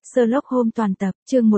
Sherlock Holmes toàn tập, chương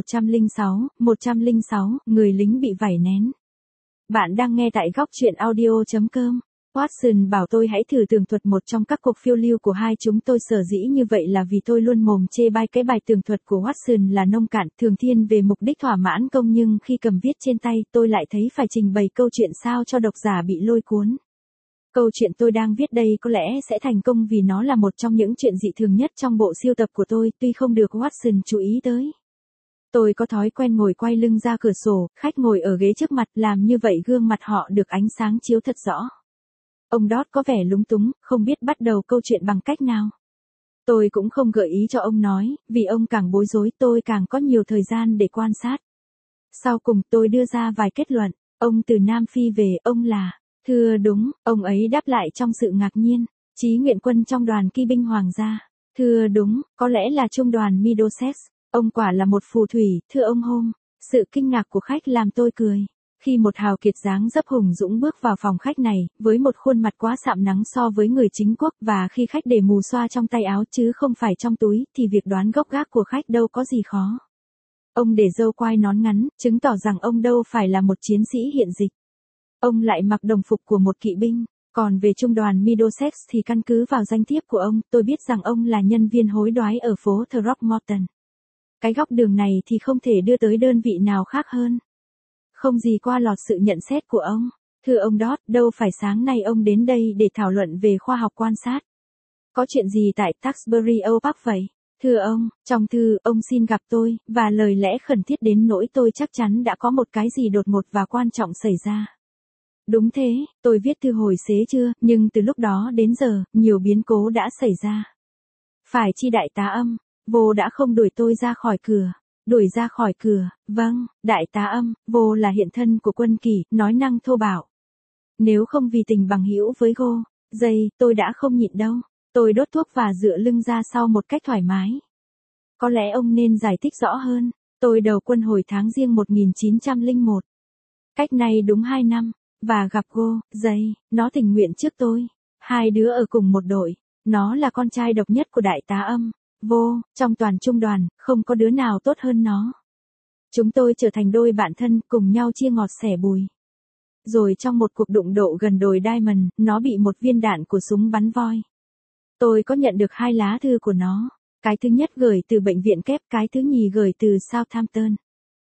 106, người lính bị vảy nén. Bạn đang nghe tại góc truyện audio.com. Watson bảo tôi hãy thử tường thuật một trong các cuộc phiêu lưu của hai chúng tôi, sở dĩ như vậy là vì tôi luôn mồm chê bai cái bài tường thuật của Watson là nông cạn, thường thiên về mục đích thỏa mãn công, nhưng khi cầm viết trên tay, tôi lại thấy phải trình bày câu chuyện sao cho độc giả bị lôi cuốn. Câu chuyện tôi đang viết đây có lẽ sẽ thành công vì nó là một trong những chuyện dị thường nhất trong bộ siêu tập của tôi, tuy không được Watson chú ý tới. Tôi có thói quen ngồi quay lưng ra cửa sổ, khách ngồi ở ghế trước mặt, làm như vậy gương mặt họ được ánh sáng chiếu thật rõ. Ông Dodd có vẻ lúng túng, không biết bắt đầu câu chuyện bằng cách nào. Tôi cũng không gợi ý cho ông nói, vì ông càng bối rối tôi càng có nhiều thời gian để quan sát. Sau cùng tôi đưa ra vài kết luận. Ông từ Nam Phi về, ông là... Thưa đúng, ông ấy đáp lại trong sự ngạc nhiên. Chí nguyện quân trong đoàn kỵ binh hoàng gia. Thưa đúng, có lẽ là trung đoàn Middlesex. Ông quả là một phù thủy, thưa ông Holmes. Sự kinh ngạc của khách làm tôi cười. Khi một hào kiệt dáng dấp hùng dũng bước vào phòng khách này, với một khuôn mặt quá sạm nắng so với người chính quốc, và khi khách để mù xoa trong tay áo chứ không phải trong túi, thì việc đoán gốc gác của khách đâu có gì khó. Ông để râu quai nón ngắn, chứng tỏ rằng ông đâu phải là một chiến sĩ hiện dịch. Ông lại mặc đồng phục của một kỵ binh. Còn về trung đoàn Middlesex thì căn cứ vào danh thiếp của ông, tôi biết rằng ông là nhân viên hối đoái ở phố Throckmorton. Cái góc đường này thì không thể đưa tới đơn vị nào khác hơn. Không gì qua lọt sự nhận xét của ông. Thưa ông Dodd, đâu phải sáng nay ông đến đây để thảo luận về khoa học quan sát. Có chuyện gì tại Taxbury Oak Park vậy? Thưa ông, trong thư, ông xin gặp tôi, và lời lẽ khẩn thiết đến nỗi tôi chắc chắn đã có một cái gì đột ngột và quan trọng xảy ra. Đúng thế, tôi viết thư hồi xế trưa, nhưng từ lúc đó đến giờ, nhiều biến cố đã xảy ra. Phải chi đại tá Âm, vô đã không đuổi tôi ra khỏi cửa. Đuổi ra khỏi cửa, vâng, đại tá Âm, vô là hiện thân của quân kỷ, nói năng thô bạo. Nếu không vì tình bằng hữu với Go, dây, tôi đã không nhịn đâu. Tôi đốt thuốc và dựa lưng ra sau một cách thoải mái. Có lẽ ông nên giải thích rõ hơn. Tôi đầu quân hồi tháng Giêng 1901. Cách nay đúng 2 năm. Và gặp Go, dây, nó tình nguyện trước tôi. Hai đứa ở cùng một đội. Nó là con trai độc nhất của đại tá Âm. Vô, trong toàn trung đoàn, không có đứa nào tốt hơn nó. Chúng tôi trở thành đôi bạn thân, cùng nhau chia ngọt sẻ bùi. Rồi trong một cuộc đụng độ gần đồi Diamond, nó bị một viên đạn của súng bắn voi. Tôi có nhận được 2 lá thư của nó. Cái thứ nhất gửi từ bệnh viện kép, cái thứ nhì gửi từ Southampton.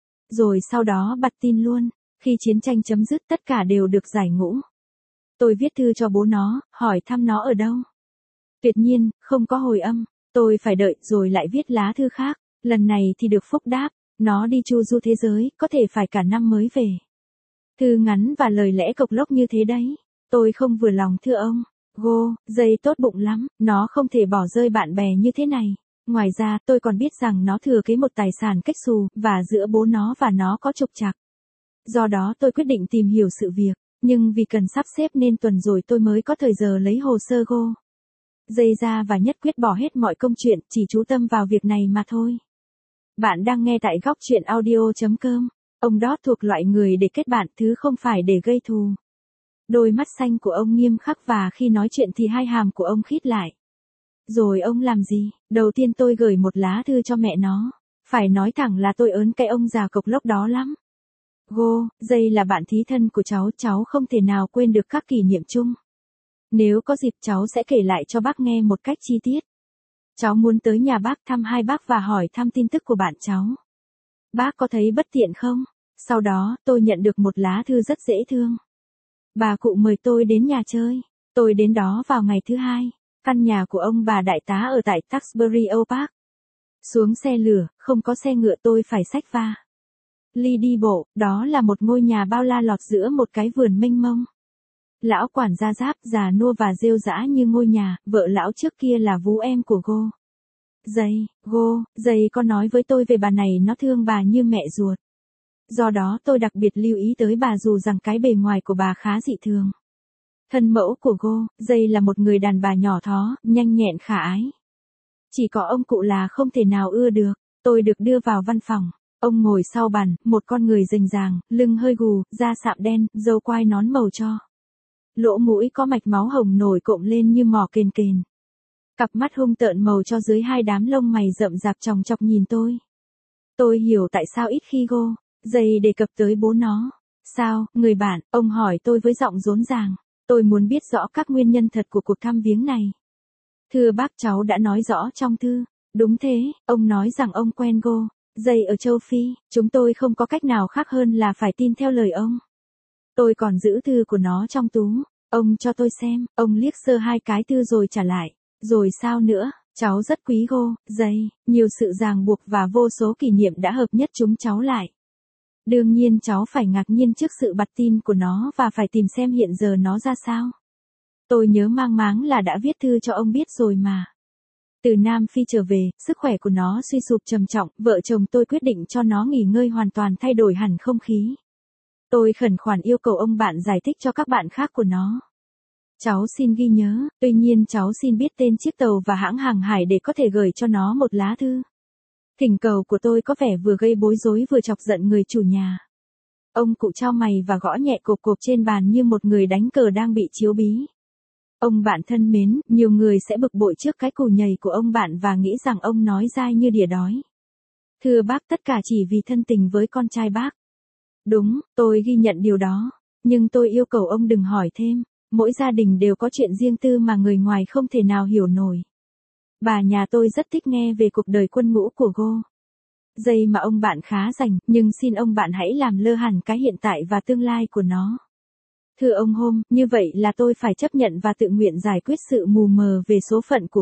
Rồi sau đó bật tin luôn. Khi chiến tranh chấm dứt tất cả đều được giải ngũ. Tôi viết thư cho bố nó, hỏi thăm nó ở đâu. Tuyệt nhiên, không có hồi âm. Tôi phải đợi rồi lại viết lá thư khác. Lần này thì được phúc đáp. Nó đi chu du thế giới, có thể phải cả năm mới về. Thư ngắn và lời lẽ cộc lốc như thế đấy. Tôi không vừa lòng thưa ông. Go, dây tốt bụng lắm. Nó không thể bỏ rơi bạn bè như thế này. Ngoài ra, tôi còn biết rằng nó thừa kế một tài sản cách xù, và giữa bố nó và nó có trục trặc. Do đó tôi quyết định tìm hiểu sự việc, nhưng vì cần sắp xếp nên tuần rồi tôi mới có thời giờ lấy hồ sơ Go, dây ra và nhất quyết bỏ hết mọi công chuyện, chỉ chú tâm vào việc này mà thôi. Bạn đang nghe tại góc truyện audio.com. Ông Dodd thuộc loại người để kết bạn, thứ không phải để gây thù. Đôi mắt xanh của ông nghiêm khắc và khi nói chuyện thì hai hàm của ông khít lại. Rồi ông làm gì? Đầu tiên tôi gửi một lá thư cho mẹ nó. Phải nói thẳng là tôi ớn cái ông già cộc lốc đó lắm. Go, dây là bạn thí thân của cháu không thể nào quên được các kỷ niệm chung. Nếu có dịp cháu sẽ kể lại cho bác nghe một cách chi tiết. Cháu muốn tới nhà bác thăm hai bác và hỏi thăm tin tức của bạn cháu. Bác có thấy bất tiện không? Sau đó, tôi nhận được một lá thư rất dễ thương. Bà cụ mời tôi đến nhà chơi. Tôi đến đó vào ngày thứ 2. Căn nhà của ông bà đại tá ở tại Taxbury Oak Park. Xuống xe lửa, không có xe ngựa tôi phải xách va. Ly đi bộ, đó là một ngôi nhà bao la lọt giữa một cái vườn mênh mông. Lão quản gia giáp, già nua và rêu rã như ngôi nhà, vợ lão trước kia là vú em của Go. Dây có nói với tôi về bà này, nó thương bà như mẹ ruột. Do đó tôi đặc biệt lưu ý tới bà dù rằng cái bề ngoài của bà khá dị thường. Thân mẫu của Go, dây là một người đàn bà nhỏ thó, nhanh nhẹn khả ái. Chỉ có ông cụ là không thể nào ưa được. Tôi được đưa vào văn phòng. Ông ngồi sau bàn, một con người rành ràng, lưng hơi gù, da sạm đen, râu quai nón màu tro. Lỗ mũi có mạch máu hồng nổi cộm lên như mỏ kền kền. Cặp mắt hung tợn màu cho dưới hai đám lông mày rậm rạp chòng chọc nhìn tôi. Tôi hiểu tại sao ít khi Jay đề cập tới bố nó. Sao, người bạn, ông hỏi tôi với giọng rốn ràng. Tôi muốn biết rõ các nguyên nhân thật của cuộc thăm viếng này. Thưa bác, cháu đã nói rõ trong thư. Đúng thế, ông nói rằng ông quen Jay ở châu Phi, chúng tôi không có cách nào khác hơn là phải tin theo lời ông. Tôi còn giữ thư của nó trong tú. Ông cho tôi xem, ông liếc sơ hai cái thư rồi trả lại. Rồi sao nữa, cháu rất quý Jay, nhiều sự ràng buộc và vô số kỷ niệm đã hợp nhất chúng cháu lại. Đương nhiên cháu phải ngạc nhiên trước sự bặt tin của nó và phải tìm xem hiện giờ nó ra sao. Tôi nhớ mang máng là đã viết thư cho ông biết rồi mà. Từ Nam Phi trở về, sức khỏe của nó suy sụp trầm trọng, vợ chồng tôi quyết định cho nó nghỉ ngơi hoàn toàn thay đổi hẳn không khí. Tôi khẩn khoản yêu cầu ông bạn giải thích cho các bạn khác của nó. Cháu xin ghi nhớ, tuy nhiên cháu xin biết tên chiếc tàu và hãng hàng hải để có thể gửi cho nó một lá thư. Thỉnh cầu của tôi có vẻ vừa gây bối rối vừa chọc giận người chủ nhà. Ông cụ chau mày và gõ nhẹ cộp cộp trên bàn như một người đánh cờ đang bị chiếu bí. Ông bạn thân mến, nhiều người sẽ bực bội trước cái cù nhầy của ông bạn và nghĩ rằng ông nói dai như đỉa đói. Thưa bác, tất cả chỉ vì thân tình với con trai bác. Đúng, tôi ghi nhận điều đó. Nhưng tôi yêu cầu ông đừng hỏi thêm. Mỗi gia đình đều có chuyện riêng tư mà người ngoài không thể nào hiểu nổi. Bà nhà tôi rất thích nghe về cuộc đời quân ngũ của Jay mà ông bạn khá rành, nhưng xin ông bạn hãy làm lơ hẳn cái hiện tại và tương lai của nó. Thưa ông như vậy là tôi phải chấp nhận và tự nguyện giải quyết sự mù mờ về số phận của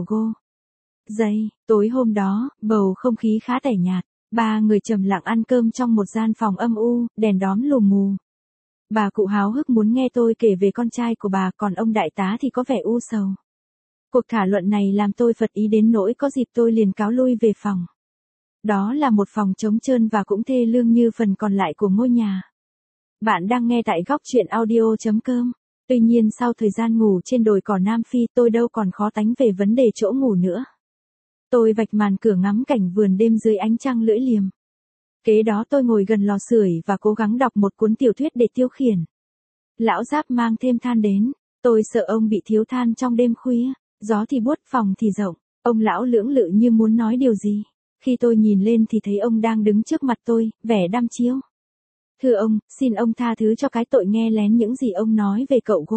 Jay. Tối hôm đó, bầu không khí khá tẻ nhạt. Ba người trầm lặng ăn cơm trong một gian phòng âm u, đèn đóm lù mù. Bà cụ háo hức muốn nghe tôi kể về con trai của bà, còn ông đại tá thì có vẻ u sầu. Cuộc thảo luận này làm tôi phật ý đến nỗi có dịp tôi liền cáo lui về phòng. Đó là một phòng trống trơn và cũng thê lương như phần còn lại của ngôi nhà. Bạn đang nghe tại góc truyện audio.com. Tuy nhiên sau thời gian ngủ trên đồi cỏ Nam Phi, tôi đâu còn khó tánh về vấn đề chỗ ngủ nữa. Tôi vạch màn cửa ngắm cảnh vườn đêm dưới ánh trăng lưỡi liềm. Kế đó tôi ngồi gần lò sưởi và cố gắng đọc một cuốn tiểu thuyết để tiêu khiển. Lão Giáp mang thêm than đến. Tôi sợ ông bị thiếu than trong đêm khuya. Gió thì buốt, phòng thì rộng. Ông lão lưỡng lự như muốn nói điều gì. Khi tôi nhìn lên thì thấy ông đang đứng trước mặt tôi, vẻ đăm chiêu. Thưa ông, xin ông tha thứ cho cái tội nghe lén những gì ông nói về cậu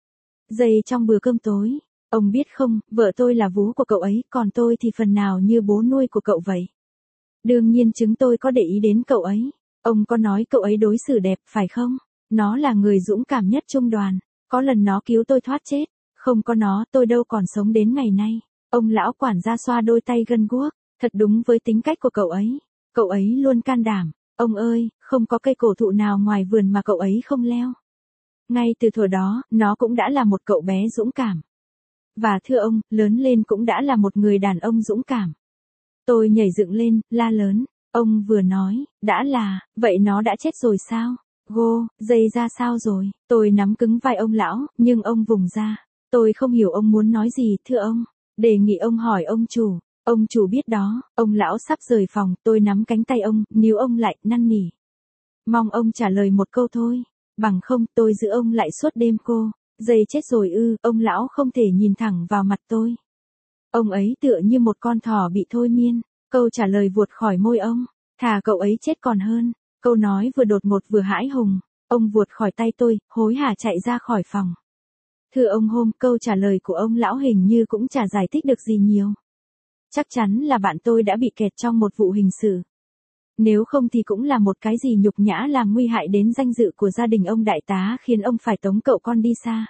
Jay trong bữa cơm tối. Ông biết không, vợ tôi là vú của cậu ấy, còn tôi thì phần nào như bố nuôi của cậu vậy. Đương nhiên chúng tôi có để ý đến cậu ấy. Ông có nói cậu ấy đối xử đẹp, phải không? Nó là người dũng cảm nhất trung đoàn. Có lần nó cứu tôi thoát chết. Không có nó, tôi đâu còn sống đến ngày nay. Ông lão quản gia xoa đôi tay gân guốc. Thật đúng với tính cách của cậu ấy. Cậu ấy luôn can đảm. Ông ơi, không có cây cổ thụ nào ngoài vườn mà cậu ấy không leo. Ngay từ thuở đó, nó cũng đã là một cậu bé dũng cảm. Và thưa ông, lớn lên cũng đã là một người đàn ông dũng cảm. Tôi nhảy dựng lên, la lớn. Ông vừa nói, đã là, vậy nó đã chết rồi sao? Jay ra sao rồi? Tôi nắm cứng vai ông lão, nhưng ông vùng ra. Tôi không hiểu ông muốn nói gì, thưa ông. Đề nghị ông hỏi ông chủ. Ông chủ biết đó, ông lão sắp rời phòng, tôi nắm cánh tay ông, níu ông lại, năn nỉ. Mong ông trả lời một câu thôi. Bằng không, tôi giữ ông lại suốt đêm Jay chết rồi ư, ông lão không thể nhìn thẳng vào mặt tôi. Ông ấy tựa như một con thỏ bị thôi miên. Câu trả lời vụt khỏi môi ông. Thà cậu ấy chết còn hơn. Câu nói vừa đột ngột vừa hãi hùng. Ông vụt khỏi tay tôi, hối hả chạy ra khỏi phòng. Thưa ông câu trả lời của ông lão hình như cũng chả giải thích được gì nhiều. Chắc chắn là bạn tôi đã bị kẹt trong một vụ hình sự. Nếu không thì cũng là một cái gì nhục nhã làm nguy hại đến danh dự của gia đình ông đại tá khiến ông phải tống cậu con đi xa.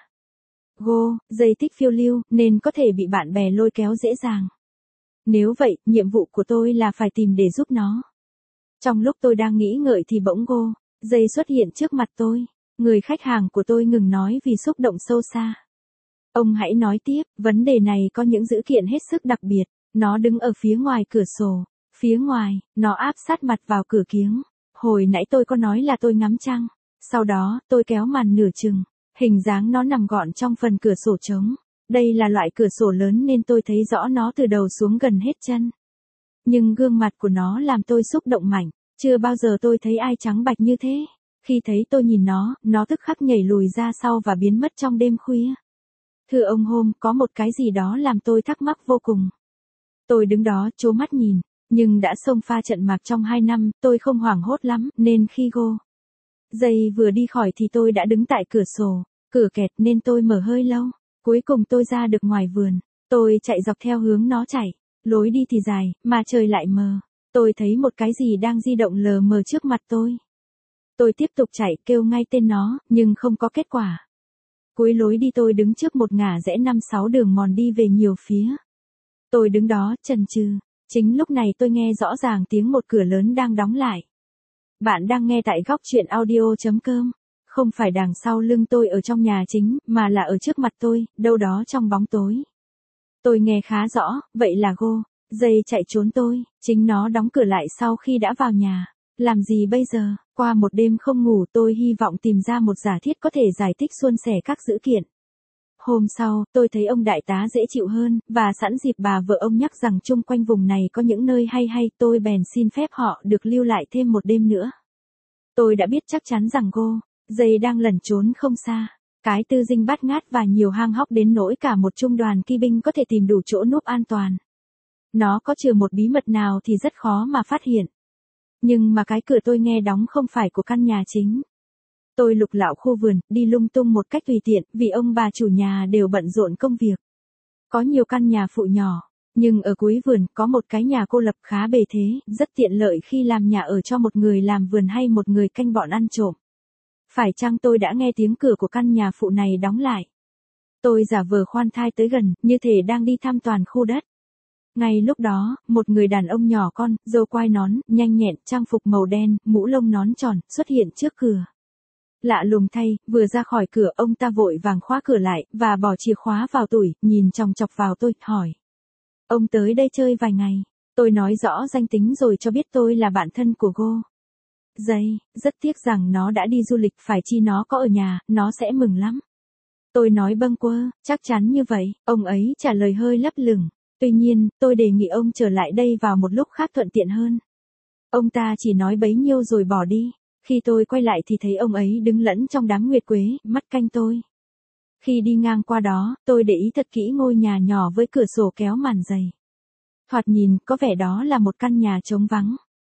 Jay thích phiêu lưu, nên có thể bị bạn bè lôi kéo dễ dàng. Nếu vậy, nhiệm vụ của tôi là phải tìm để giúp nó. Trong lúc tôi đang nghĩ ngợi thì bỗng Jay xuất hiện trước mặt tôi. Người khách hàng của tôi ngừng nói vì xúc động sâu xa. Ông hãy nói tiếp, vấn đề này có những dữ kiện hết sức đặc biệt. Nó đứng ở phía ngoài cửa sổ. Phía ngoài, nó áp sát mặt vào cửa kiếng. Hồi nãy tôi có nói là tôi ngắm trăng. Sau đó, tôi kéo màn nửa chừng. Hình dáng nó nằm gọn trong phần cửa sổ trống. Đây là loại cửa sổ lớn nên tôi thấy rõ nó từ đầu xuống gần hết chân. Nhưng gương mặt của nó làm tôi xúc động mạnh. Chưa bao giờ tôi thấy ai trắng bạch như thế. Khi thấy tôi nhìn nó tức khắc nhảy lùi ra sau và biến mất trong đêm khuya. Thưa ông có một cái gì đó làm tôi thắc mắc vô cùng. Tôi đứng đó trố mắt nhìn, nhưng đã xông pha trận mạc trong 2 năm, tôi không hoảng hốt lắm, nên khi giây vừa đi khỏi thì tôi đã đứng tại cửa sổ, cửa kẹt nên tôi mở hơi lâu. Cuối cùng tôi ra được ngoài vườn, tôi chạy dọc theo hướng nó chạy, lối đi thì dài, mà trời lại mờ. Tôi thấy một cái gì đang di động lờ mờ trước mặt tôi. Tôi tiếp tục chạy kêu ngay tên nó, nhưng không có kết quả. Cuối lối đi tôi đứng trước một ngả rẽ 5-6 đường mòn đi về nhiều phía. Tôi đứng đó, chần chừ. Chính lúc này tôi nghe rõ ràng tiếng một cửa lớn đang đóng lại. Bạn đang nghe tại góc truyện audio.com. Không phải đằng sau lưng tôi ở trong nhà chính, mà là ở trước mặt tôi, đâu đó trong bóng tối. Tôi nghe khá rõ, vậy là dây chạy trốn tôi, chính nó đóng cửa lại sau khi đã vào nhà. Làm gì bây giờ? Qua một đêm không ngủ tôi hy vọng tìm ra một giả thiết có thể giải thích suôn sẻ các dữ kiện. Hôm sau, tôi thấy ông đại tá dễ chịu hơn, và sẵn dịp bà vợ ông nhắc rằng chung quanh vùng này có những nơi hay, tôi bèn xin phép họ được lưu lại thêm một đêm nữa. Tôi đã biết chắc chắn rằng dây đang lẩn trốn không xa. Cái tư dinh bát ngát và nhiều hang hóc đến nỗi cả một trung đoàn kỵ binh có thể tìm đủ chỗ núp an toàn. Nó có chừa một bí mật nào thì rất khó mà phát hiện. Nhưng mà cái cửa tôi nghe đóng không phải của căn nhà chính. Tôi lục lạo khu vườn, đi lung tung một cách tùy tiện, vì ông bà chủ nhà đều bận rộn công việc. Có nhiều căn nhà phụ nhỏ, nhưng ở cuối vườn có một cái nhà cô lập khá bề thế, rất tiện lợi khi làm nhà ở cho một người làm vườn hay một người canh bọn ăn trộm. Phải chăng tôi đã nghe tiếng cửa của căn nhà phụ này đóng lại? Tôi giả vờ khoan thai tới gần, như thể đang đi thăm toàn khu đất. Ngay lúc đó, một người đàn ông nhỏ con, râu quai nón, nhanh nhẹn, trang phục màu đen, mũ lông nón tròn, xuất hiện trước cửa. Lạ lùng thay, vừa ra khỏi cửa ông ta vội vàng khóa cửa lại, và bỏ chìa khóa vào tủi, nhìn chòng chọc vào tôi, hỏi. Ông tới đây chơi vài ngày. Tôi nói rõ danh tính rồi cho biết tôi là bạn thân của dây, rất tiếc rằng nó đã đi du lịch, phải chi nó có ở nhà, nó sẽ mừng lắm. Tôi nói bâng quơ, chắc chắn như vậy, ông ấy trả lời hơi lấp lửng. Tuy nhiên, tôi đề nghị ông trở lại đây vào một lúc khác thuận tiện hơn. Ông ta chỉ nói bấy nhiêu rồi bỏ đi. Khi tôi quay lại thì thấy ông ấy đứng lẫn trong đám nguyệt quế, mắt canh tôi. Khi đi ngang qua đó, tôi để ý thật kỹ ngôi nhà nhỏ với cửa sổ kéo màn dày. Thoạt nhìn, có vẻ đó là một căn nhà trống vắng.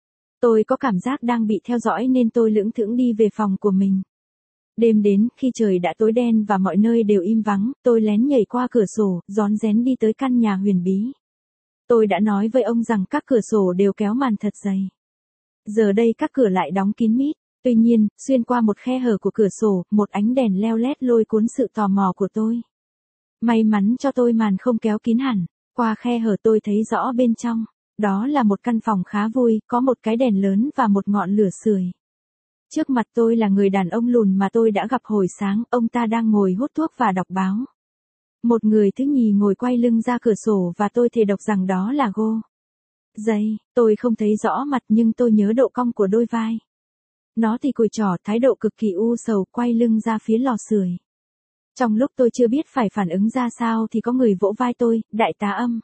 Tôi có cảm giác đang bị theo dõi nên tôi lững thững đi về phòng của mình. Đêm đến, khi trời đã tối đen và mọi nơi đều im vắng, tôi lén nhảy qua cửa sổ, rón rén đi tới căn nhà huyền bí. Tôi đã nói với ông rằng các cửa sổ đều kéo màn thật dày. Giờ đây các cửa lại đóng kín mít. Tuy nhiên, xuyên qua một khe hở của cửa sổ, một ánh đèn leo lét lôi cuốn sự tò mò của tôi. May mắn cho tôi màn không kéo kín hẳn. Qua khe hở tôi thấy rõ bên trong. Đó là một căn phòng khá vui, có một cái đèn lớn và một ngọn lửa sưởi. Trước mặt tôi là người đàn ông lùn mà tôi đã gặp hồi sáng, ông ta đang ngồi hút thuốc và đọc báo. Một người thứ nhì ngồi quay lưng ra cửa sổ và tôi thề độc rằng đó là dây. Tôi không thấy rõ mặt nhưng tôi nhớ độ cong của đôi vai. Nó thì cùi chỏ, thái độ cực kỳ u sầu, quay lưng ra phía lò sưởi. Trong lúc tôi chưa biết phải phản ứng ra sao thì có người vỗ vai tôi, đại tá Âm.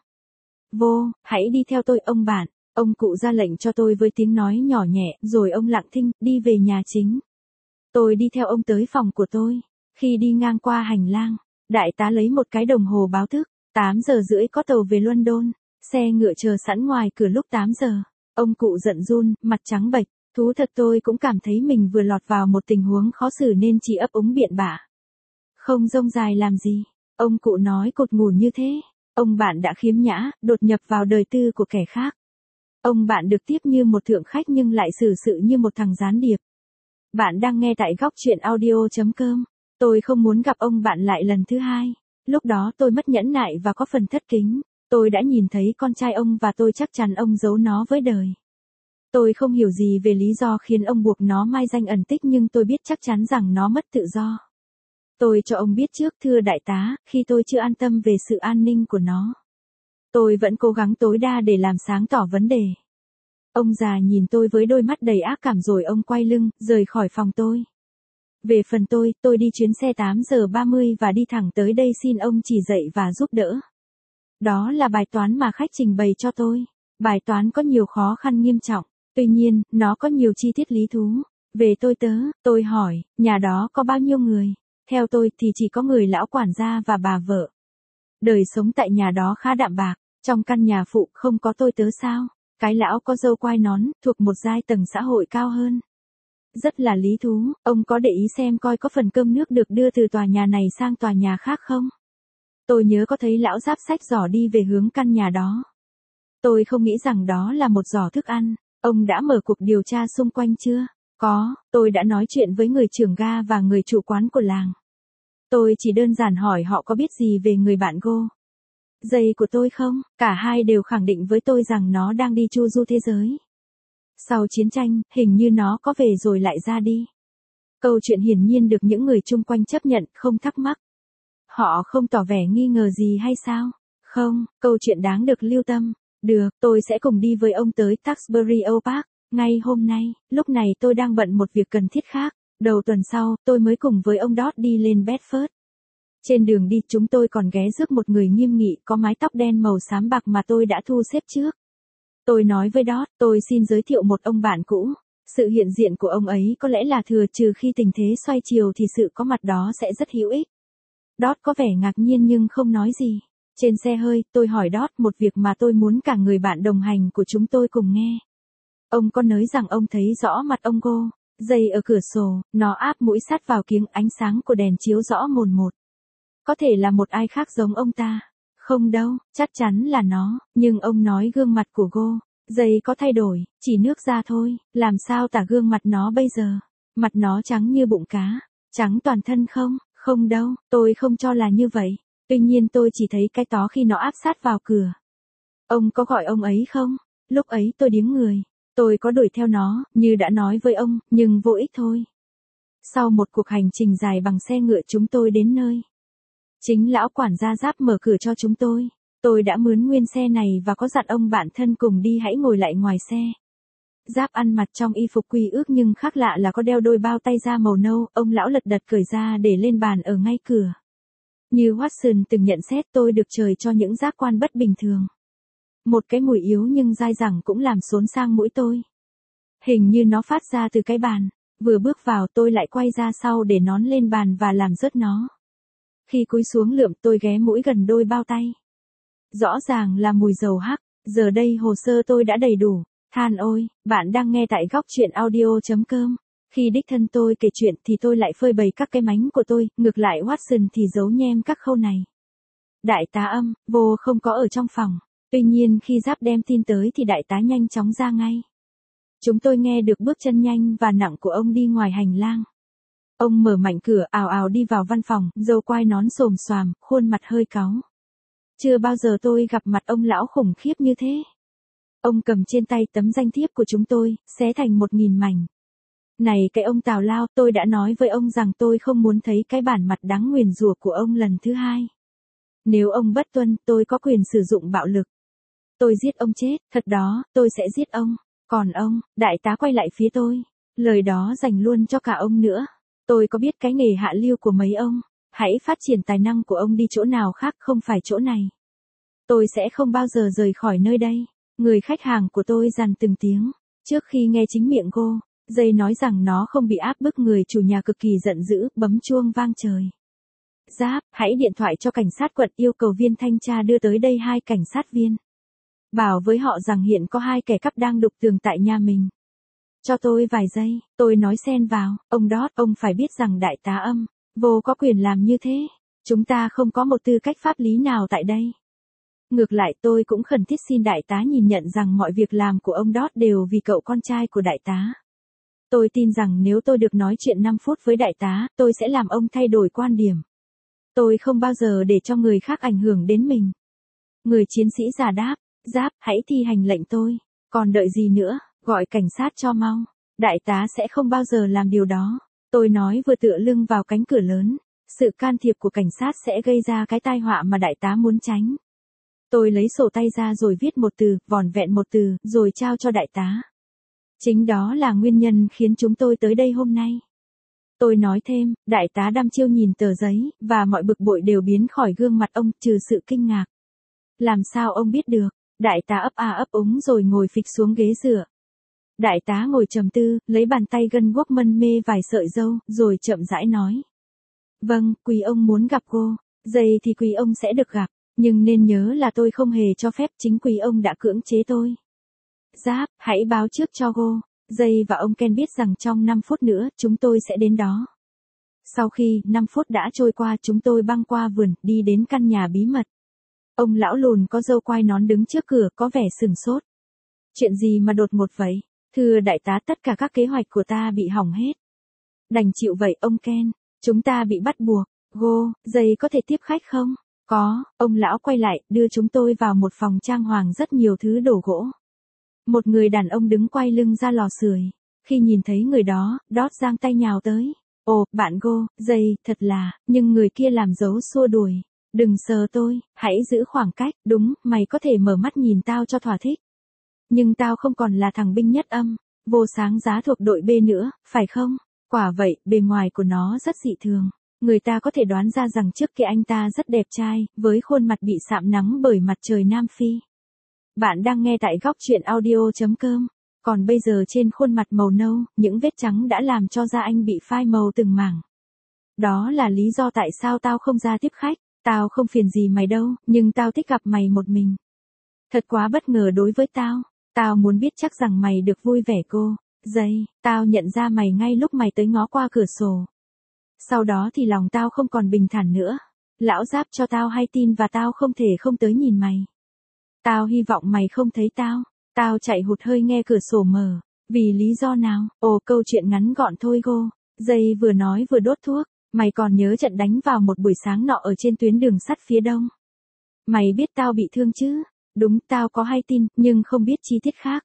Hãy đi theo tôi ông bạn. Ông cụ ra lệnh cho tôi với tiếng nói nhỏ nhẹ, rồi ông lặng thinh, đi về nhà chính. Tôi đi theo ông tới phòng của tôi. Khi đi ngang qua hành lang, đại tá lấy một cái đồng hồ báo thức. 8:30 có tàu về London. Xe ngựa chờ sẵn ngoài cửa lúc 8 giờ. Ông cụ giận run, mặt trắng bệch. Thú thật tôi cũng cảm thấy mình vừa lọt vào một tình huống khó xử nên chỉ ấp úng biện bạ. Không rông dài làm gì. Ông cụ nói cột ngủn như thế. Ông bạn đã khiếm nhã, đột nhập vào đời tư của kẻ khác. Ông bạn được tiếp như một thượng khách nhưng lại xử sự như một thằng gián điệp. Bạn đang nghe tại góc truyện audio.com. Tôi không muốn gặp ông bạn lại lần thứ hai. Lúc đó tôi mất nhẫn nại và có phần thất kính. Tôi đã nhìn thấy con trai ông và tôi chắc chắn ông giấu nó với đời. Tôi không hiểu gì về lý do khiến ông buộc nó mai danh ẩn tích nhưng tôi biết chắc chắn rằng nó mất tự do. Tôi cho ông biết trước thưa đại tá, khi tôi chưa an tâm về sự an ninh của nó. Tôi vẫn cố gắng tối đa để làm sáng tỏ vấn đề. Ông già nhìn tôi với đôi mắt đầy ác cảm rồi ông quay lưng, rời khỏi phòng tôi. Về phần tôi đi chuyến xe 8:30 và đi thẳng tới đây xin ông chỉ dạy và giúp đỡ. Đó là bài toán mà khách trình bày cho tôi. Bài toán có nhiều khó khăn nghiêm trọng. Tuy nhiên, nó có nhiều chi tiết lý thú. Về tôi hỏi, nhà đó có bao nhiêu người? Theo tôi thì chỉ có người lão quản gia và bà vợ. Đời sống tại nhà đó khá đạm bạc, trong căn nhà phụ không có tôi tớ sao. Cái lão có râu quai nón, thuộc một giai tầng xã hội cao hơn. Rất là lý thú, ông có để ý xem coi có phần cơm nước được đưa từ tòa nhà này sang tòa nhà khác không? Tôi nhớ có thấy lão Giáp xách giỏ đi về hướng căn nhà đó. Tôi không nghĩ rằng đó là một giỏ thức ăn. Ông đã mở cuộc điều tra xung quanh chưa? Có, tôi đã nói chuyện với người trưởng ga và người chủ quán của làng. Tôi chỉ đơn giản hỏi họ có biết gì về người bạn Go. Giày của tôi không? Cả hai đều khẳng định với tôi rằng nó đang đi chu du thế giới. Sau chiến tranh, hình như nó có về rồi lại ra đi. Câu chuyện hiển nhiên được những người chung quanh chấp nhận, không thắc mắc. Họ không tỏ vẻ nghi ngờ gì hay sao? Không, câu chuyện đáng được lưu tâm. Được, tôi sẽ cùng đi với ông tới Taxbury Old Park, ngay hôm nay. Lúc này tôi đang bận một việc cần thiết khác. Đầu tuần sau, tôi mới cùng với ông Dot đi lên Bedford. Trên đường đi chúng tôi còn ghé rước một người nghiêm nghị có mái tóc đen màu xám bạc mà tôi đã thu xếp trước. Tôi nói với Dot, tôi xin giới thiệu một ông bạn cũ. Sự hiện diện của ông ấy có lẽ là thừa trừ khi tình thế xoay chiều thì sự có mặt đó sẽ rất hữu ích. Dot có vẻ ngạc nhiên nhưng không nói gì. Trên xe hơi, tôi hỏi Dot một việc mà tôi muốn cả người bạn đồng hành của chúng tôi cùng nghe. Ông có nói rằng ông thấy rõ mặt ông Go, giày ở cửa sổ, nó áp mũi sát vào kiếng, ánh sáng của đèn chiếu rõ mồn một. Có thể là một ai khác giống ông ta. Không đâu, chắc chắn là nó, nhưng ông nói gương mặt của Go, giày có thay đổi, chỉ nước da thôi, làm sao tả gương mặt nó bây giờ? Mặt nó trắng như bụng cá, trắng toàn thân không? Không đâu, tôi không cho là như vậy. Tuy nhiên tôi chỉ thấy cái tó khi nó áp sát vào cửa. Ông có gọi ông ấy không? Lúc ấy tôi điếng người. Tôi có đuổi theo nó, như đã nói với ông, nhưng vô ích thôi. Sau một cuộc hành trình dài bằng xe ngựa chúng tôi đến nơi. Chính lão quản gia Giáp mở cửa cho chúng tôi. Tôi đã mướn nguyên xe này và có dặn ông bạn thân cùng đi hãy ngồi lại ngoài xe. Giáp ăn mặc trong y phục quy ước nhưng khác lạ là có đeo đôi bao tay da màu nâu, ông lão lật đật cởi ra để lên bàn ở ngay cửa. Như Watson từng nhận xét tôi được trời cho những giác quan bất bình thường. Một cái mùi yếu nhưng dai dẳng cũng làm xốn sang mũi tôi. Hình như nó phát ra từ cái bàn. Vừa bước vào tôi lại quay ra sau để nón lên bàn và làm rớt nó. Khi cúi xuống lượm tôi ghé mũi gần đôi bao tay. Rõ ràng là mùi dầu hắc, giờ đây hồ sơ tôi đã đầy đủ. Than ôi, bạn đang nghe tại góc truyện audio.com. Khi đích thân tôi kể chuyện thì tôi lại phơi bày các cái mánh của tôi, ngược lại Watson thì giấu nhem các khâu này. Đại tá Âm, vô không có ở trong phòng. Tuy nhiên khi Giáp đem tin tới thì đại tá nhanh chóng ra ngay. Chúng tôi nghe được bước chân nhanh và nặng của ông đi ngoài hành lang. Ông mở mạnh cửa ào ào đi vào văn phòng, râu quai nón xồm xoàm, khuôn mặt hơi cáu. Chưa bao giờ tôi gặp mặt ông lão khủng khiếp như thế. Ông cầm trên tay tấm danh thiếp của chúng tôi, xé thành 1000 mảnh. Này cái ông tào lao, tôi đã nói với ông rằng tôi không muốn thấy cái bản mặt đáng nguyền rủa của ông lần thứ hai. Nếu ông bất tuân, tôi có quyền sử dụng bạo lực. Tôi giết ông chết, thật đó, tôi sẽ giết ông. Còn ông, đại tá quay lại phía tôi. Lời đó dành luôn cho cả ông nữa. Tôi có biết cái nghề hạ lưu của mấy ông. Hãy phát triển tài năng của ông đi chỗ nào khác không phải chỗ này. Tôi sẽ không bao giờ rời khỏi nơi đây. Người khách hàng của tôi dằn từng tiếng. Trước khi nghe chính miệng cô, dây nói rằng nó không bị áp bức, người chủ nhà cực kỳ giận dữ, bấm chuông vang trời. Giáp, hãy điện thoại cho cảnh sát quận, yêu cầu viên thanh tra đưa tới đây 2 cảnh sát viên. Bảo với họ rằng hiện có 2 kẻ cắp đang đục tường tại nhà mình. Cho tôi vài giây, tôi nói xen vào, ông Dot, ông phải biết rằng đại tá Âm, vô có quyền làm như thế. Chúng ta không có một tư cách pháp lý nào tại đây. Ngược lại tôi cũng khẩn thiết xin đại tá nhìn nhận rằng mọi việc làm của ông Dot đều vì cậu con trai của đại tá. Tôi tin rằng nếu tôi được nói chuyện 5 phút với đại tá, tôi sẽ làm ông thay đổi quan điểm. Tôi không bao giờ để cho người khác ảnh hưởng đến mình. Người chiến sĩ già đáp, Giáp, hãy thi hành lệnh tôi. Còn đợi gì nữa, gọi cảnh sát cho mau. Đại tá sẽ không bao giờ làm điều đó. Tôi nói vừa tựa lưng vào cánh cửa lớn. Sự can thiệp của cảnh sát sẽ gây ra cái tai họa mà đại tá muốn tránh. Tôi lấy sổ tay ra rồi viết một từ, vỏn vẹn một từ, rồi trao cho đại tá. Chính đó là nguyên nhân khiến chúng tôi tới đây hôm nay. Tôi nói thêm, đại tá đăm chiêu nhìn tờ giấy, và mọi bực bội đều biến khỏi gương mặt ông, trừ sự kinh ngạc. Làm sao ông biết được? Đại tá ấp a ấp úng rồi ngồi phịch xuống ghế dựa. Đại tá ngồi trầm tư, lấy bàn tay gân guốc mân mê vài sợi râu, rồi chậm rãi nói. Vâng, quý ông muốn gặp cô. Dây thì quý ông sẽ được gặp. Nhưng nên nhớ là tôi không hề cho phép, chính quý ông đã cưỡng chế tôi. Giáp, hãy báo trước cho Go, Dây và ông Ken biết rằng trong 5 phút nữa chúng tôi sẽ đến đó. Sau khi 5 phút đã trôi qua, chúng tôi băng qua vườn, đi đến căn nhà bí mật. Ông lão lùn có râu quai nón đứng trước cửa có vẻ sừng sốt. Chuyện gì mà đột ngột vậy? Thưa đại tá, tất cả các kế hoạch của ta bị hỏng hết. Đành chịu vậy ông Ken, chúng ta bị bắt buộc. Go, Dây có thể tiếp khách không? Có, ông lão quay lại, đưa chúng tôi vào một phòng trang hoàng rất nhiều thứ đồ gỗ. Một người đàn ông đứng quay lưng ra lò sưởi. Khi nhìn thấy người đó, Dot giang tay nhào tới. Ồ, bạn Go, Dây, thật là, nhưng người kia làm dấu xua đuổi. Đừng sờ tôi, hãy giữ khoảng cách, đúng, mày có thể mở mắt nhìn tao cho thỏa thích. Nhưng tao không còn là thằng binh nhất âm, vô sáng giá thuộc đội B nữa, phải không? Quả vậy, bề ngoài của nó rất dị thường. Người ta có thể đoán ra rằng trước kia anh ta rất đẹp trai, với khuôn mặt bị sạm nắng bởi mặt trời Nam Phi. Bạn đang nghe tại góc truyện audio.com. Còn bây giờ trên khuôn mặt màu nâu, những vết trắng đã làm cho da anh bị phai màu từng mảng. Đó là lý do tại sao tao không ra tiếp khách. Tao không phiền gì mày đâu, nhưng tao thích gặp mày một mình. Thật quá bất ngờ đối với tao. Tao muốn biết chắc rằng mày được vui vẻ cô. Dây, tao nhận ra mày ngay lúc mày tới ngó qua cửa sổ. Sau đó thì lòng tao không còn bình thản nữa. Lão Giáp cho tao hay tin và tao không thể không tới nhìn mày. Tao hy vọng mày không thấy tao. Tao chạy hụt hơi nghe cửa sổ mở. Vì lý do nào? Ồ, câu chuyện ngắn gọn thôi Go. Dây vừa nói vừa đốt thuốc. Mày còn nhớ trận đánh vào một buổi sáng nọ ở trên tuyến đường sắt phía đông? Mày biết tao bị thương chứ? Đúng, tao có hay tin, nhưng không biết chi tiết khác.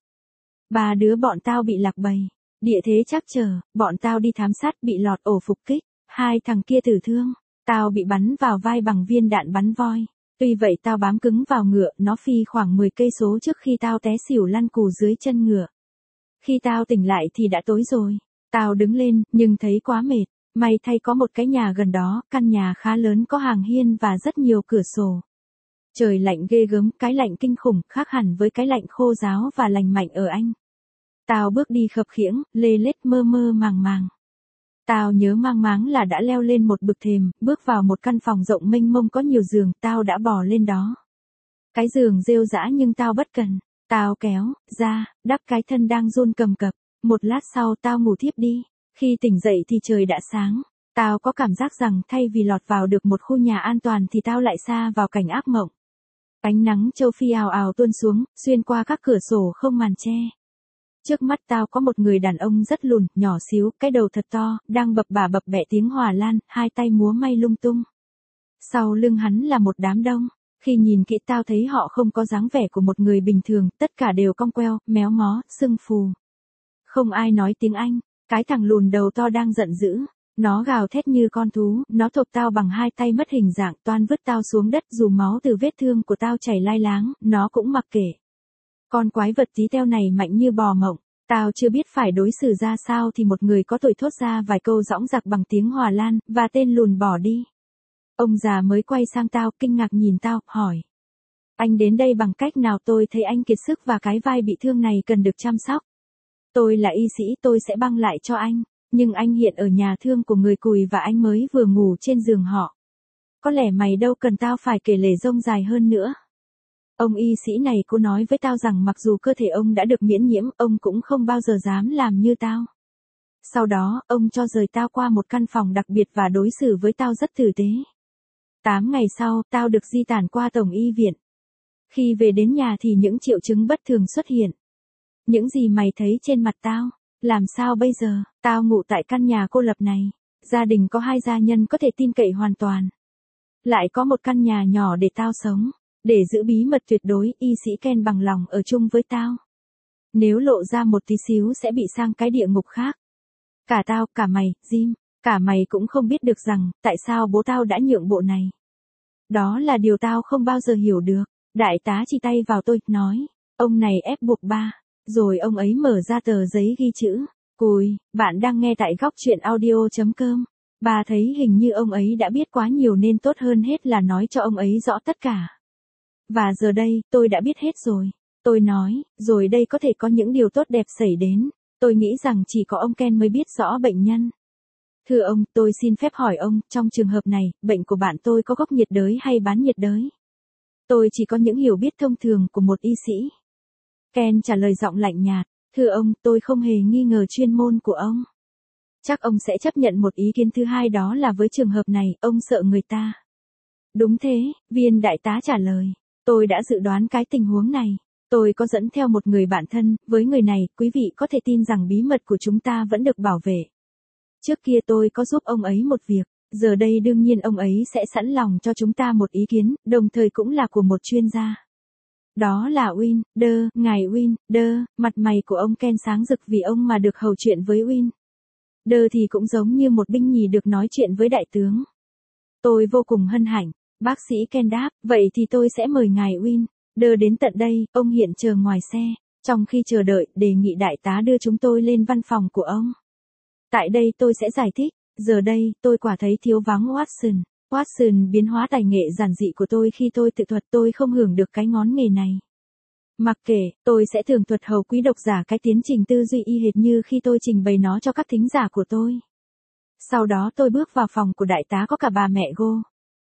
3 đứa bọn tao bị lạc bầy. Địa thế trắc trở, bọn tao đi thám sát bị lọt ổ phục kích. 2 thằng kia tử thương. Tao bị bắn vào vai bằng viên đạn bắn voi. Tuy vậy tao bám cứng vào ngựa, nó phi khoảng 10 cây số trước khi tao té xỉu lăn cù dưới chân ngựa. Khi tao tỉnh lại thì đã tối rồi. Tao đứng lên, nhưng thấy quá mệt. May thay có một cái nhà gần đó, căn nhà khá lớn có hàng hiên và rất nhiều cửa sổ. Trời lạnh ghê gớm, cái lạnh kinh khủng, khác hẳn với cái lạnh khô ráo và lành mạnh ở Anh. Tao bước đi khập khiễng, lê lết mơ mơ màng màng. Tao nhớ mang máng là đã leo lên một bậc thềm, bước vào một căn phòng rộng mênh mông có nhiều giường, tao đã bò lên đó. Cái giường rêu rã nhưng tao bất cần. Tao kéo ra, đắp cái thân đang run cầm cập. Một lát sau tao ngủ thiếp đi. Khi tỉnh dậy thì trời đã sáng. Tao có cảm giác rằng thay vì lọt vào được một khu nhà an toàn thì tao lại sa vào cảnh ác mộng. Ánh nắng châu Phi ào ào tuôn xuống, xuyên qua các cửa sổ không màn che. Trước mắt tao có một người đàn ông rất lùn, nhỏ xíu, cái đầu thật to, đang bập bả bập bẹ tiếng Hòa Lan, hai tay múa may lung tung. Sau lưng hắn là một đám đông. Khi nhìn kỹ tao thấy họ không có dáng vẻ của một người bình thường, tất cả đều cong queo, méo mó, sưng phù. Không ai nói tiếng Anh. Cái thằng lùn đầu to đang giận dữ. Nó gào thét như con thú, nó thộp tao bằng 2 tay mất hình dạng, toan vứt tao xuống đất, dù máu từ vết thương của tao chảy lai láng, nó cũng mặc kệ. Con quái vật tí teo này mạnh như bò mộng. Tao chưa biết phải đối xử ra sao thì một người có tuổi thốt ra vài câu dõng dạc bằng tiếng Hòa Lan, và tên lùn bỏ đi. Ông già mới quay sang tao, kinh ngạc nhìn tao, hỏi. Anh đến đây bằng cách nào? Tôi thấy anh kiệt sức và cái vai bị thương này cần được chăm sóc. Tôi là y sĩ, tôi sẽ băng lại cho anh. Nhưng anh hiện ở nhà thương của người cùi và anh mới vừa ngủ trên giường họ. Có lẽ mày đâu cần tao phải kể lể rông dài hơn nữa. Ông y sĩ này cô nói với tao rằng mặc dù cơ thể ông đã được miễn nhiễm, ông cũng không bao giờ dám làm như tao. Sau đó, ông cho rời tao qua một căn phòng đặc biệt và đối xử với tao rất tử tế. 8 ngày sau, tao được di tản qua tổng y viện. Khi về đến nhà thì những triệu chứng bất thường xuất hiện. Những gì mày thấy trên mặt tao? Làm sao bây giờ? Tao ngủ tại căn nhà cô lập này. Gia đình có 2 gia nhân có thể tin cậy hoàn toàn. Lại có một căn nhà nhỏ để tao sống. Để giữ bí mật tuyệt đối, y sĩ Ken bằng lòng ở chung với tao. Nếu lộ ra một tí xíu sẽ bị sang cái địa ngục khác. Cả tao, cả mày, Jim, cả mày cũng không biết được rằng, tại sao bố tao đã nhượng bộ này. Đó là điều tao không bao giờ hiểu được. Đại tá chỉ tay vào tôi, nói, ông này ép buộc ba. Rồi ông ấy mở ra tờ giấy ghi chữ. Cùi, bạn đang nghe tại góc truyện audio.com. Bà thấy hình như ông ấy đã biết quá nhiều nên tốt hơn hết là nói cho ông ấy rõ tất cả. Và giờ đây, tôi đã biết hết rồi. Tôi nói, rồi đây có thể có những điều tốt đẹp xảy đến. Tôi nghĩ rằng chỉ có ông Ken mới biết rõ bệnh nhân. Thưa ông, tôi xin phép hỏi ông, trong trường hợp này, bệnh của bạn tôi có gốc nhiệt đới hay bán nhiệt đới? Tôi chỉ có những hiểu biết thông thường của một y sĩ. Ken trả lời giọng lạnh nhạt. Thưa ông, tôi không hề nghi ngờ chuyên môn của ông. Chắc ông sẽ chấp nhận một ý kiến thứ hai, đó là với trường hợp này, ông sợ người ta. Đúng thế, viên đại tá trả lời. Tôi đã dự đoán cái tình huống này. Tôi có dẫn theo một người bạn thân, với người này, quý vị có thể tin rằng bí mật của chúng ta vẫn được bảo vệ. Trước kia tôi có giúp ông ấy một việc, giờ đây đương nhiên ông ấy sẽ sẵn lòng cho chúng ta một ý kiến, đồng thời cũng là của một chuyên gia. Đó là Winder, ngài Winder, mặt mày của ông Ken sáng rực vì ông mà được hầu chuyện với Winder thì cũng giống như một binh nhì được nói chuyện với đại tướng. Tôi vô cùng hân hạnh, bác sĩ Ken đáp, vậy thì tôi sẽ mời ngài Winder đến tận đây, ông hiện chờ ngoài xe. Trong khi chờ đợi, đề nghị đại tá đưa chúng tôi lên văn phòng của ông. Tại đây tôi sẽ giải thích, giờ đây, tôi quả thấy thiếu vắng Watson. Watson biến hóa tài nghệ giản dị của tôi khi tôi tự thuật, tôi không hưởng được cái ngón nghề này. Mặc kệ, tôi sẽ tường thuật hầu quý độc giả cái tiến trình tư duy y hệt như khi tôi trình bày nó cho các thính giả của tôi. Sau đó tôi bước vào phòng của đại tá có cả bà mẹ Go.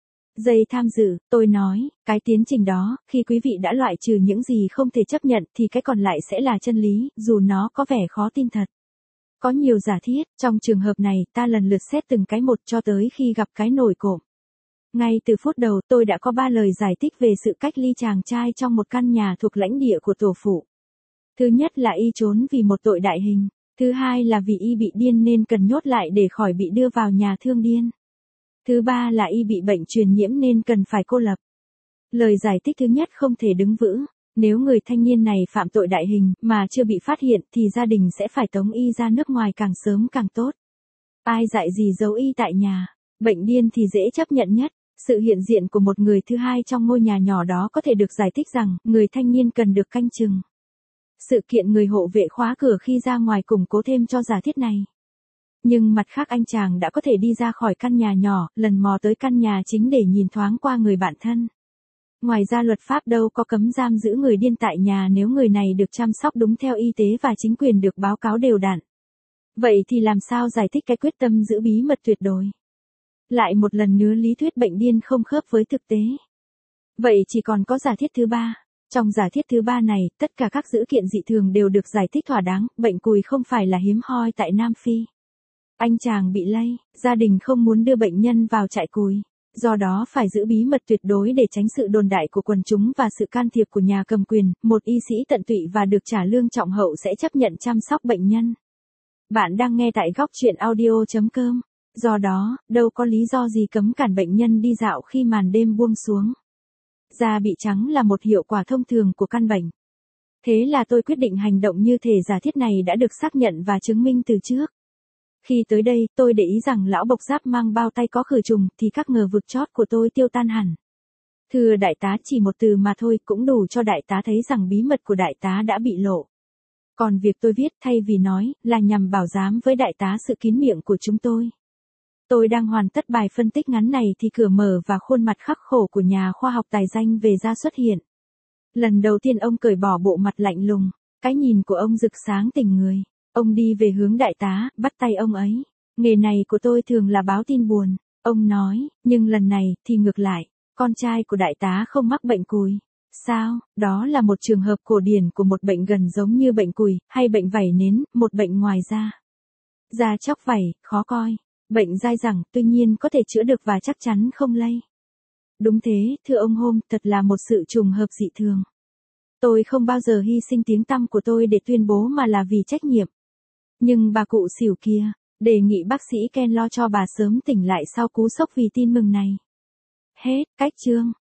Dây tham dự, tôi nói, cái tiến trình đó, khi quý vị đã loại trừ những gì không thể chấp nhận thì cái còn lại sẽ là chân lý, dù nó có vẻ khó tin thật. Có nhiều giả thiết, trong trường hợp này ta lần lượt xét từng cái một cho tới khi gặp cái nổi cộm. Ngay từ phút đầu tôi đã có 3 lời giải thích về sự cách ly chàng trai trong một căn nhà thuộc lãnh địa của tổ phụ. Thứ nhất là y trốn vì một tội đại hình. Thứ hai là vì y bị điên nên cần nhốt lại để khỏi bị đưa vào nhà thương điên. Thứ ba là y bị bệnh truyền nhiễm nên cần phải cô lập. Lời giải thích thứ nhất không thể đứng vững. Nếu người thanh niên này phạm tội đại hình mà chưa bị phát hiện thì gia đình sẽ phải tống y ra nước ngoài càng sớm càng tốt. Ai dạy gì giấu y tại nhà. Bệnh điên thì dễ chấp nhận nhất. Sự hiện diện của một người thứ hai trong ngôi nhà nhỏ đó có thể được giải thích rằng người thanh niên cần được canh chừng. Sự kiện người hộ vệ khóa cửa khi ra ngoài củng cố thêm cho giả thiết này. Nhưng mặt khác anh chàng đã có thể đi ra khỏi căn nhà nhỏ, lần mò tới căn nhà chính để nhìn thoáng qua người bạn thân. Ngoài ra luật pháp đâu có cấm giam giữ người điên tại nhà nếu người này được chăm sóc đúng theo y tế và chính quyền được báo cáo đều đặn. Vậy thì làm sao giải thích cái quyết tâm giữ bí mật tuyệt đối? Lại một lần nữa lý thuyết bệnh điên không khớp với thực tế. Vậy chỉ còn có giả thiết thứ ba. Trong giả thiết thứ ba này, tất cả các dữ kiện dị thường đều được giải thích thỏa đáng, bệnh cùi không phải là hiếm hoi tại Nam Phi. Anh chàng bị lây, gia đình không muốn đưa bệnh nhân vào trại cùi. Do đó phải giữ bí mật tuyệt đối để tránh sự đồn đại của quần chúng và sự can thiệp của nhà cầm quyền, một y sĩ tận tụy và được trả lương trọng hậu sẽ chấp nhận chăm sóc bệnh nhân. Bạn đang nghe tại góc truyện audio.com. Do đó, đâu có lý do gì cấm cản bệnh nhân đi dạo khi màn đêm buông xuống. Da bị trắng là một hiệu quả thông thường của căn bệnh. Thế là tôi quyết định hành động như thể giả thiết này đã được xác nhận và chứng minh từ trước. Khi tới đây, tôi để ý rằng lão bộc giáp mang bao tay có khử trùng thì các ngờ vực chót của tôi tiêu tan hẳn. Thưa đại tá, chỉ một từ mà thôi cũng đủ cho đại tá thấy rằng bí mật của đại tá đã bị lộ. Còn việc tôi viết thay vì nói là nhằm bảo giám với đại tá sự kín miệng của chúng tôi. Tôi đang hoàn tất bài phân tích ngắn này thì cửa mở và khuôn mặt khắc khổ của nhà khoa học tài danh về da xuất hiện. Lần đầu tiên ông cởi bỏ bộ mặt lạnh lùng, cái nhìn của ông rực sáng tình người. Ông đi về hướng đại tá, bắt tay ông ấy. Nghề này của tôi thường là báo tin buồn, ông nói, nhưng lần này thì ngược lại, con trai của đại tá không mắc bệnh cùi. Sao, đó là một trường hợp cổ điển của một bệnh gần giống như bệnh cùi, hay bệnh vảy nến, một bệnh ngoài da. Da chóc vảy, khó coi. Bệnh dai dẳng, tuy nhiên có thể chữa được và chắc chắn không lây. Đúng thế, thưa ông Holmes, thật là một sự trùng hợp dị thường. Tôi không bao giờ hy sinh tiếng tăm của tôi để tuyên bố mà là vì trách nhiệm. Nhưng bà cụ xỉu kia, đề nghị bác sĩ Ken lo cho bà sớm tỉnh lại sau cú sốc vì tin mừng này. Hết, cách chương.